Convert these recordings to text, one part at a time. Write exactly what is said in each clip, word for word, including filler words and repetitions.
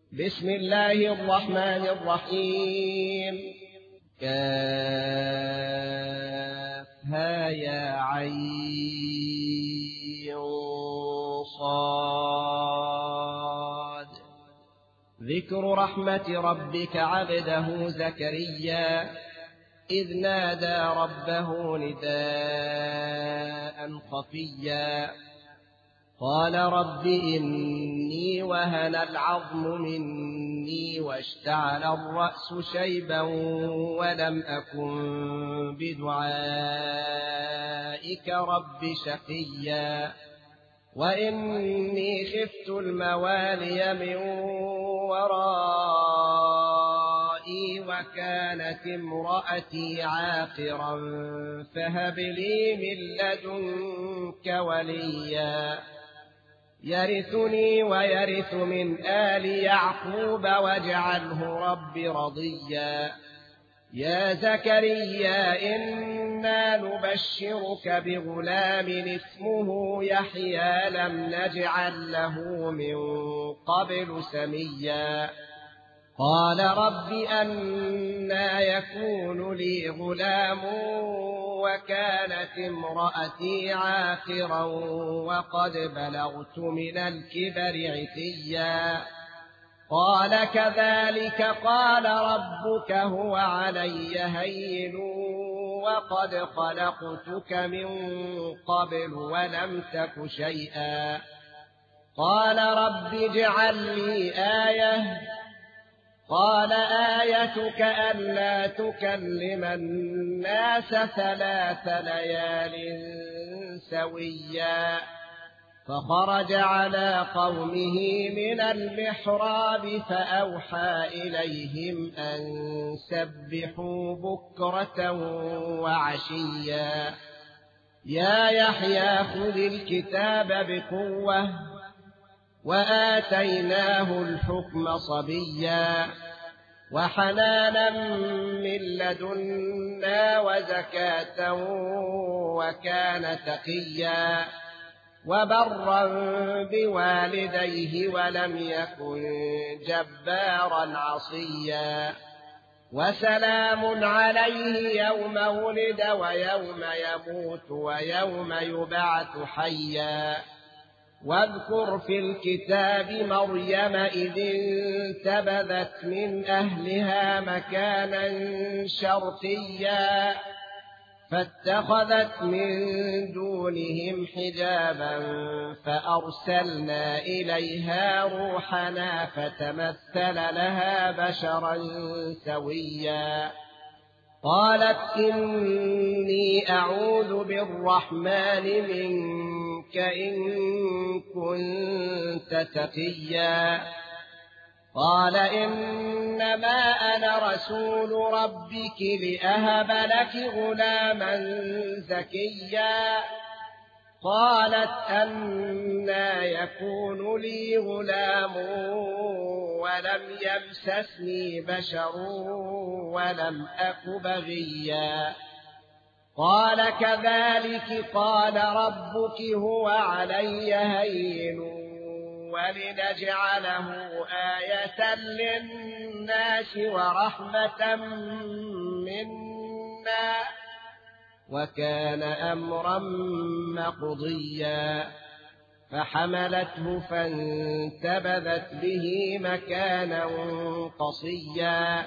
بسم الله الرحمن الرحيم. كافها يا عين صاد. ذكر رحمة ربك عبده زكريا إذ نادى ربه نداء خفيا قال رب إني وهن العظم مني واشتعل الرأس شيبا ولم أكن بدعائك رب شقيا وإني خفت الموالي من ورائي وكانت امرأتي عاقرا فهب لي من لدنك وليا يرثني ويرث من آل يعقوب واجعله رب رضيا. يا زكريا إنا نبشرك بغلام اسمه يحيى لم نجعل له من قبل سميا قال رب أنى يكون لي غلام وكانت امرأتي عاقرا وقد بلغت من الكبر عتيا قال كذلك قال ربك هو علي هين وقد خلقتك من قبل ولم تك شيئا قال رب اجعل لي آية قال آيتك ألا تكلم الناس ثلاث ليال سويا فخرج على قومه من المحراب فأوحى إليهم أن سبحوا بكرة وعشيا يا يحيى خذ الكتاب بقوة وآتيناه الحكم صبيا وحنانا من لدنا وزكاة وكان تقيا وبرا بوالديه ولم يكن جبارا عصيا وسلام عليه يوم ولد ويوم يموت ويوم يبعث حيا واذكر في الكتاب مريم إذ انتبذت من أهلها مكانا شرقيا فاتخذت من دونهم حجابا فأرسلنا إليها روحنا فتمثل لها بشرا سويا قالت إني أعوذ بالرحمن منك إن كنت تقيا قال إنما أنا رسول ربك لأهب لك غلاما زكيا قالت أنى يكون لي غلام ولم يمسسني بشر ولم أك بغيا قال كذلك قال ربك هو علي هين ولنجعله آية للناس ورحمة منا وكان أمرا مقضيا فحملته فانتبذت به مكانا قصيا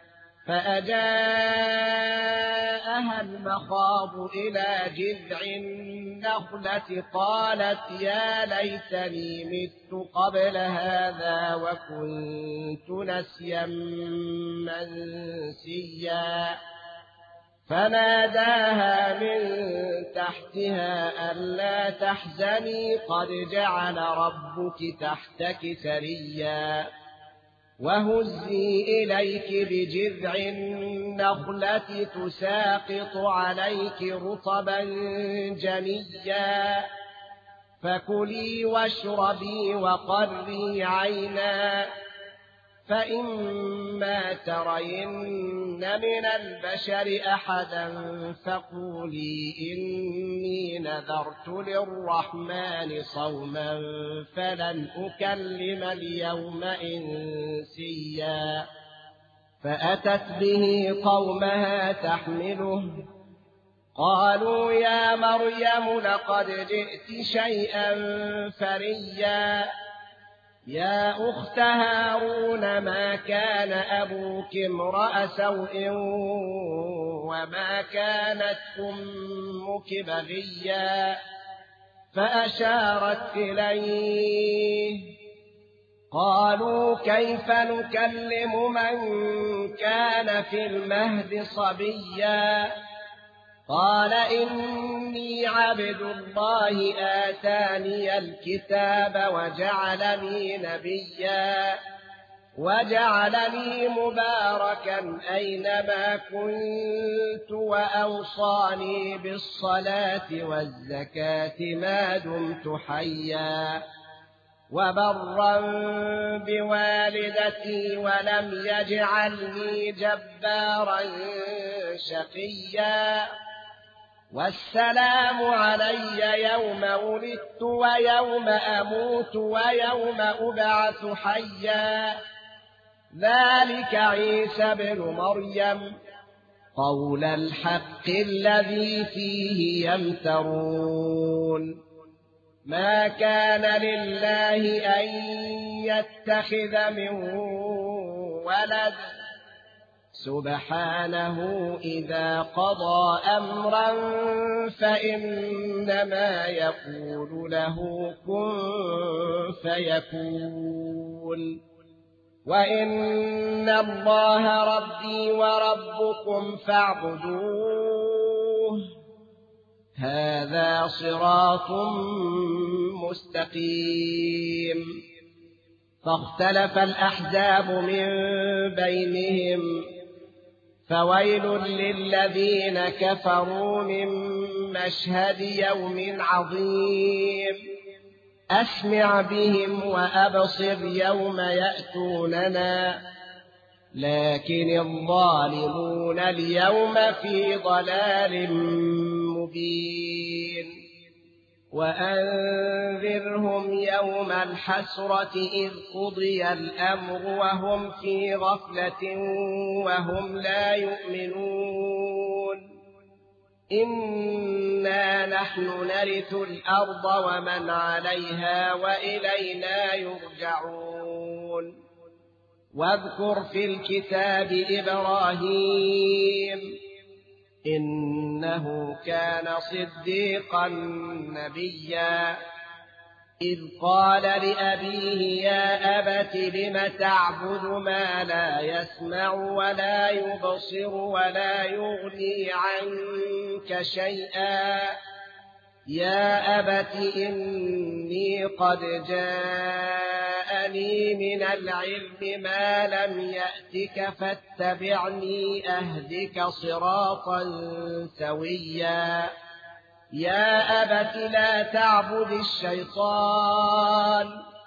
فأجاءها المخاض إلى جذع النخلة قالت يا ليتني مت قبل هذا وكنت نسيا منسيا فناداها من تحتها ألا تحزني قد جعل ربك تحتك سريا وهزي إليك بجذع النخلة تساقط عليك رطبا جنيا فكلي واشربي وقري عينا فإما ترين من البشر أحدا فقولي إني نذرت للرحمن صوما فلن أكلم اليوم إنسيا فأتت به قومها تحمله قالوا يا مريم لقد جئت شيئا فريا يا أخت هارون ما كان أبوك امرأ سوء وما كانت أمك بغيا فأشارت إليه قالوا كيف نكلم من كان في المهد صبيا قال إني عبد الله آتاني الكتاب وجعلني نبيا وجعلني مباركا أينما كنت وأوصاني بالصلاة والزكاة ما دمت حيا وبرا بوالدتي ولم يجعلني جبارا شقيا والسلام علي يوم ولدت ويوم أموت ويوم أبعث حيا ذلك عيسى بن مريم قول الحق الذي فيه يمترون ما كان لله أن يتخذ من ولد سبحانه إذا قضى أمرا فإنما يقول له كن فيكون وإن الله ربي وربكم فاعبدوه هذا صراط مستقيم فاختلف الأحزاب من بينهم فويل للذين كفروا من مشهد يوم عظيم أسمع بهم وأبصر يوم يأتوننا لكن الظالمون اليوم في ضلال مبين وأنذرهم يوم الحسرة إذ قضي الأمر وهم في غفلة وهم لا يؤمنون إنا نحن نرث الأرض ومن عليها وإلينا يرجعون واذكر في الكتاب إبراهيم إنه كان صديقا نبيا إذ قال لأبيه يا أبت لم تعبد ما لا يسمع ولا يبصر ولا يغني عنك شيئا يا أبت إني قد جاءني من العلم ما لم يأتك فاتبعني أهدك صراطا سويا يا أبت لا تعبد الشيطان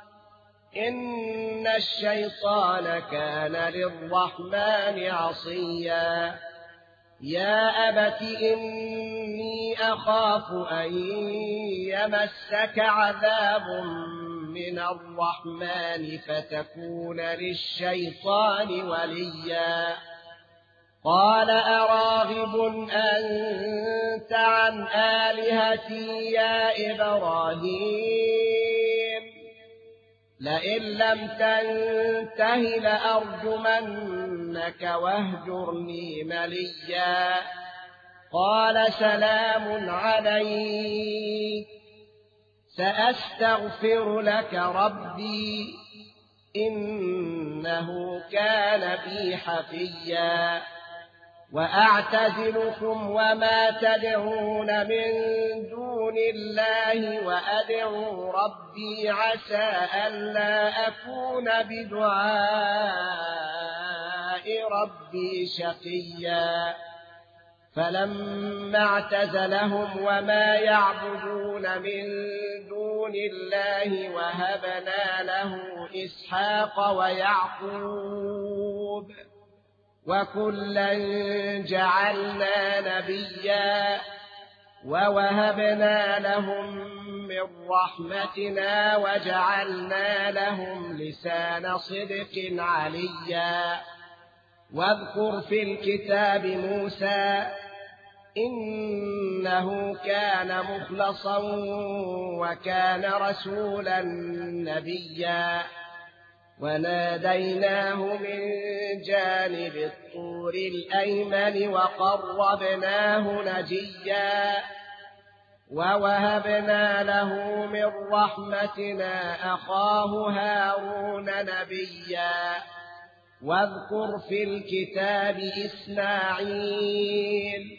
إن الشيطان كان للرحمن عصيا يا أبت إني أخاف أن يمسك عذاب من الرحمن فتكون للشيطان وليا قال أراغب أنت عن آلهتي يا إبراهيم لئن لم تنته لأرجمنك واهجرني مليا قال سلام عليك سأستغفر لك ربي إنه كان بي حفيا وأعتزلكم وما تدعون من دون الله وأدعو ربي عسى ألا أكون بدعاء ربي شقيا فلما اعتزلهم وما يعبدون من دون الله وهبنا له إسحاق ويعقوب وكلا جعلنا نبيا ووهبنا لهم من رحمتنا وجعلنا لهم لسان صدق عليا. واذكر في الكتاب موسى إنه كان مخلصا وكان رسولا نبيا وناديناه من جانب الطور الأيمن وقربناه نجيا ووهبنا له من رحمتنا أخاه هارون نبيا. واذكر في الكتاب إسماعيل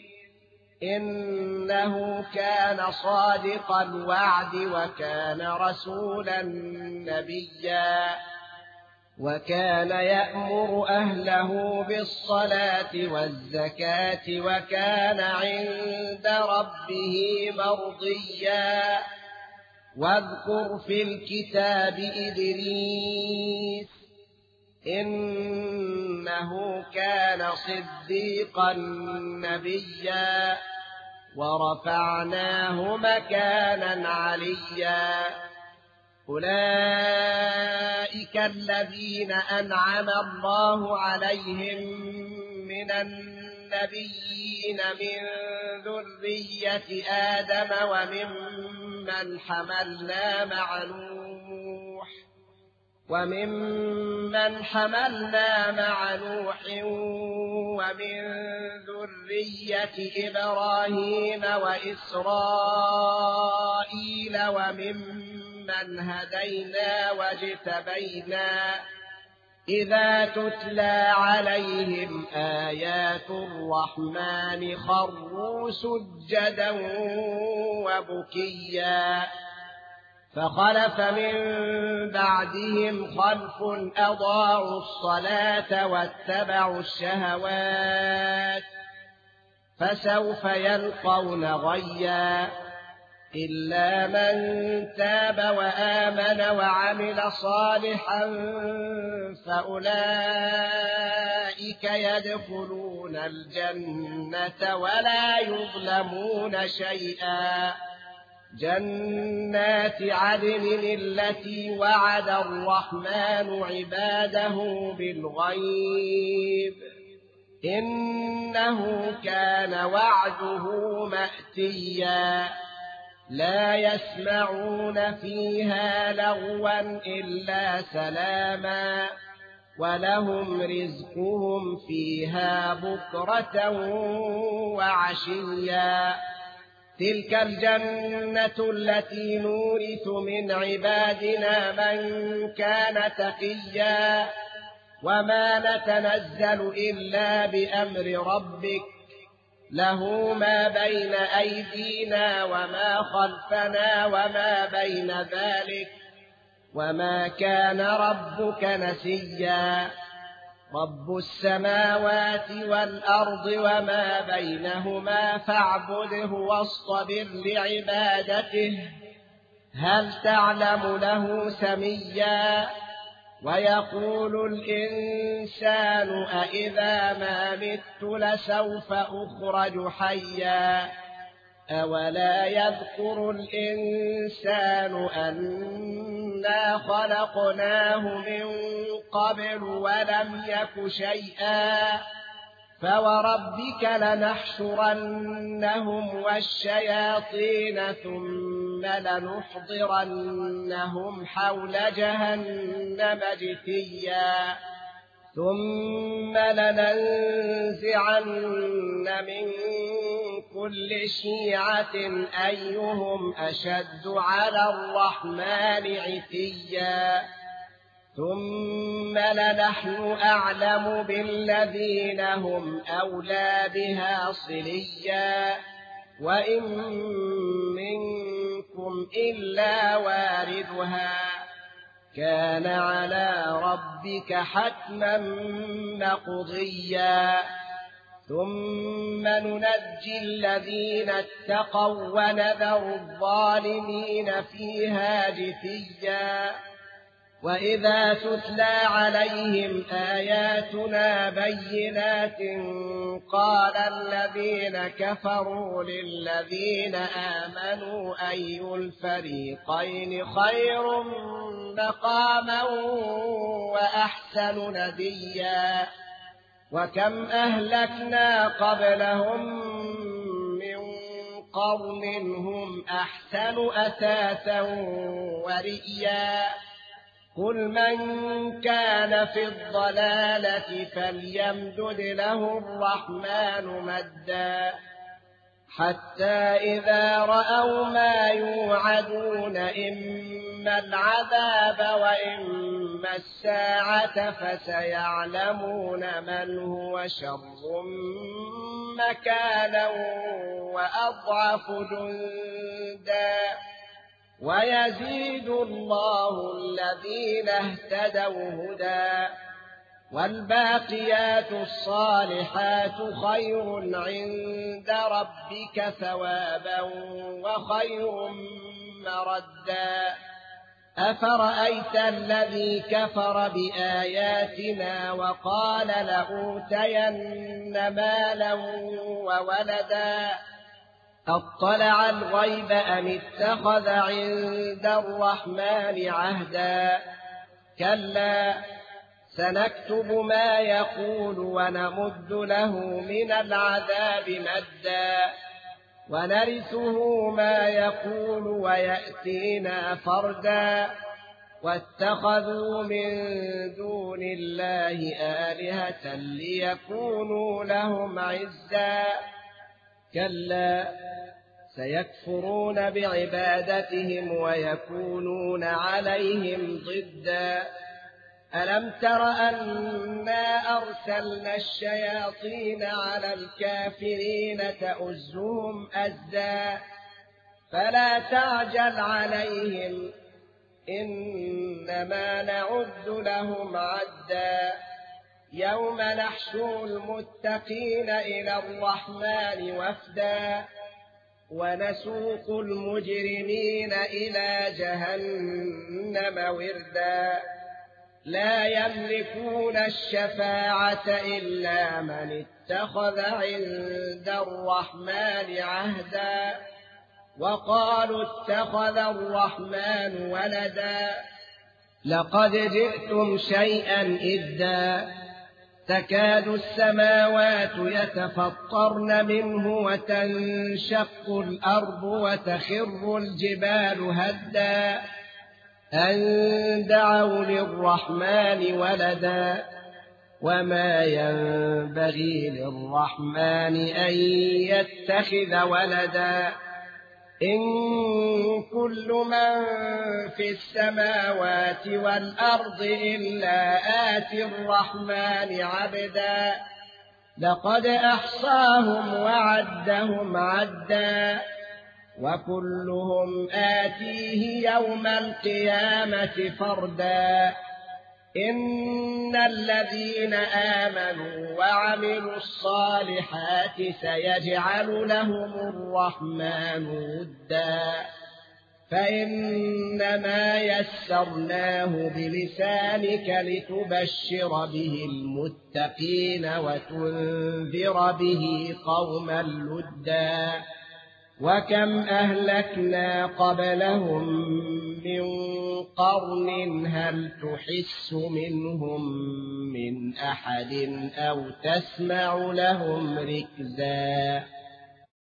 إنه كان صادق الوعد وكان رسولا نبيا وكان يأمر أهله بالصلاة والزكاة وكان عند ربه مرضيا. واذكر في الكتاب إدريس إنه كان صديقا نبيا ورفعناه مكانا عليا. أولئك الذين أنعم الله عليهم من النبيين من ذرية آدم وممن حملنا مع نوح وممن حملنا مع نوح ومن ذرية إبراهيم وإسرائيل وممن هدينا واجتبينا إذا تتلى عليهم آيات الرحمن خروا سجدا وبكيا. فخلف من بعدهم خلف أضاعوا الصلاة واتبعوا الشهوات فسوف يلقون غيا إلا من تاب وآمن وعمل صالحا فأولئك يدخلون الجنة ولا يظلمون شيئا. جنات عدن التي وعد الرحمن عباده بالغيب إنه كان وعده مأتيا. لا يسمعون فيها لغوا إلا سلاما ولهم رزقهم فيها بكرة وعشيا. تلك الجنة التي نورث من عبادنا من كان تقيا وما نتنزل إلا بأمر ربك له ما بين أيدينا وما خلفنا وما بين ذلك وما كان ربك نسيا. رب السماوات والأرض وما بينهما فاعبده واصطبر لعبادته هل تعلم له سميا. ويقول الإنسان أإذا ما مت لسوف أخرج حيا أولا يذكر الإنسان أنا خلقناه من قبل ولم يك شيئا. فوربك لنحشرنهم والشياطين ثم لنحضرنهم حول جهنم جثيا ثم لننزعن من كل شيعة أيهم أشد على الرحمن عتيا ثم لنحن أعلم بالذين هم أولى بها صليا وإن منكم إلا واردها كان على ربك حتما مقضيا. ثم ننجي الذين اتقوا ونذر الظالمين فيها جثيا وإذا تتلى عليهم آياتنا بينات قال الذين كفروا للذين آمنوا أي الفريقين خير مقاما وأحسن نديا وكم أهلكنا قبلهم من قرن هم أحسن أثاثا ورئيا قل من كان في الضلالة فليمدد له الرحمن مدا حتى إذا رأوا ما يوعدون إما العذاب وإما الساعة فسيعلمون من هو شر مكانا وأضعف جندا ويزيد الله الذين اهتدوا هدى والباقيات الصالحات خير عند ربك ثوابا وخير مردا أفرأيت الذي كفر بآياتنا وقال لأوتين مالا وولدا أطلع الغيب أم اتخذ عند الرحمن عهدا كلا سنكتب ما يقول ونمد له من العذاب مدا ونرثه ما يقول ويأتينا فردا واتخذوا من دون الله آلهة ليكونوا لهم عزا كلا سيكفرون بعبادتهم ويكونون عليهم ضدا ألم تر أنا أرسلنا الشياطين على الكافرين تؤزهم أزا فلا تعجل عليهم إنما نعد لهم عدا يوم نحشر المتقين إلى الرحمن وفدا ونسوق المجرمين إلى جهنم وردا لا يملكون الشفاعة إلا من اتخذ عند الرحمن عهدا وقالوا اتخذ الرحمن ولدا لقد جئتم شيئا إدا تكاد السماوات يتفطرن منه وتنشق الأرض وتخر الجبال هدا أن دعوا للرحمن ولدا وما ينبغي للرحمن أن يتخذ ولدا إن كل من في السماوات والأرض إلا آتي الرحمن عبدا لقد أحصاهم وعدهم عدا وكلهم آتيه يوم القيامة فردا إن الذين آمنوا وعملوا الصالحات سيجعل لهم الرحمن ودا فإنما يسرناه بلسانك لتبشر به المتقين وتنذر به قوما لدا وكم أهلكنا قبلهم من قرن هل تحس منهم من أحد أو تسمع لهم ركزا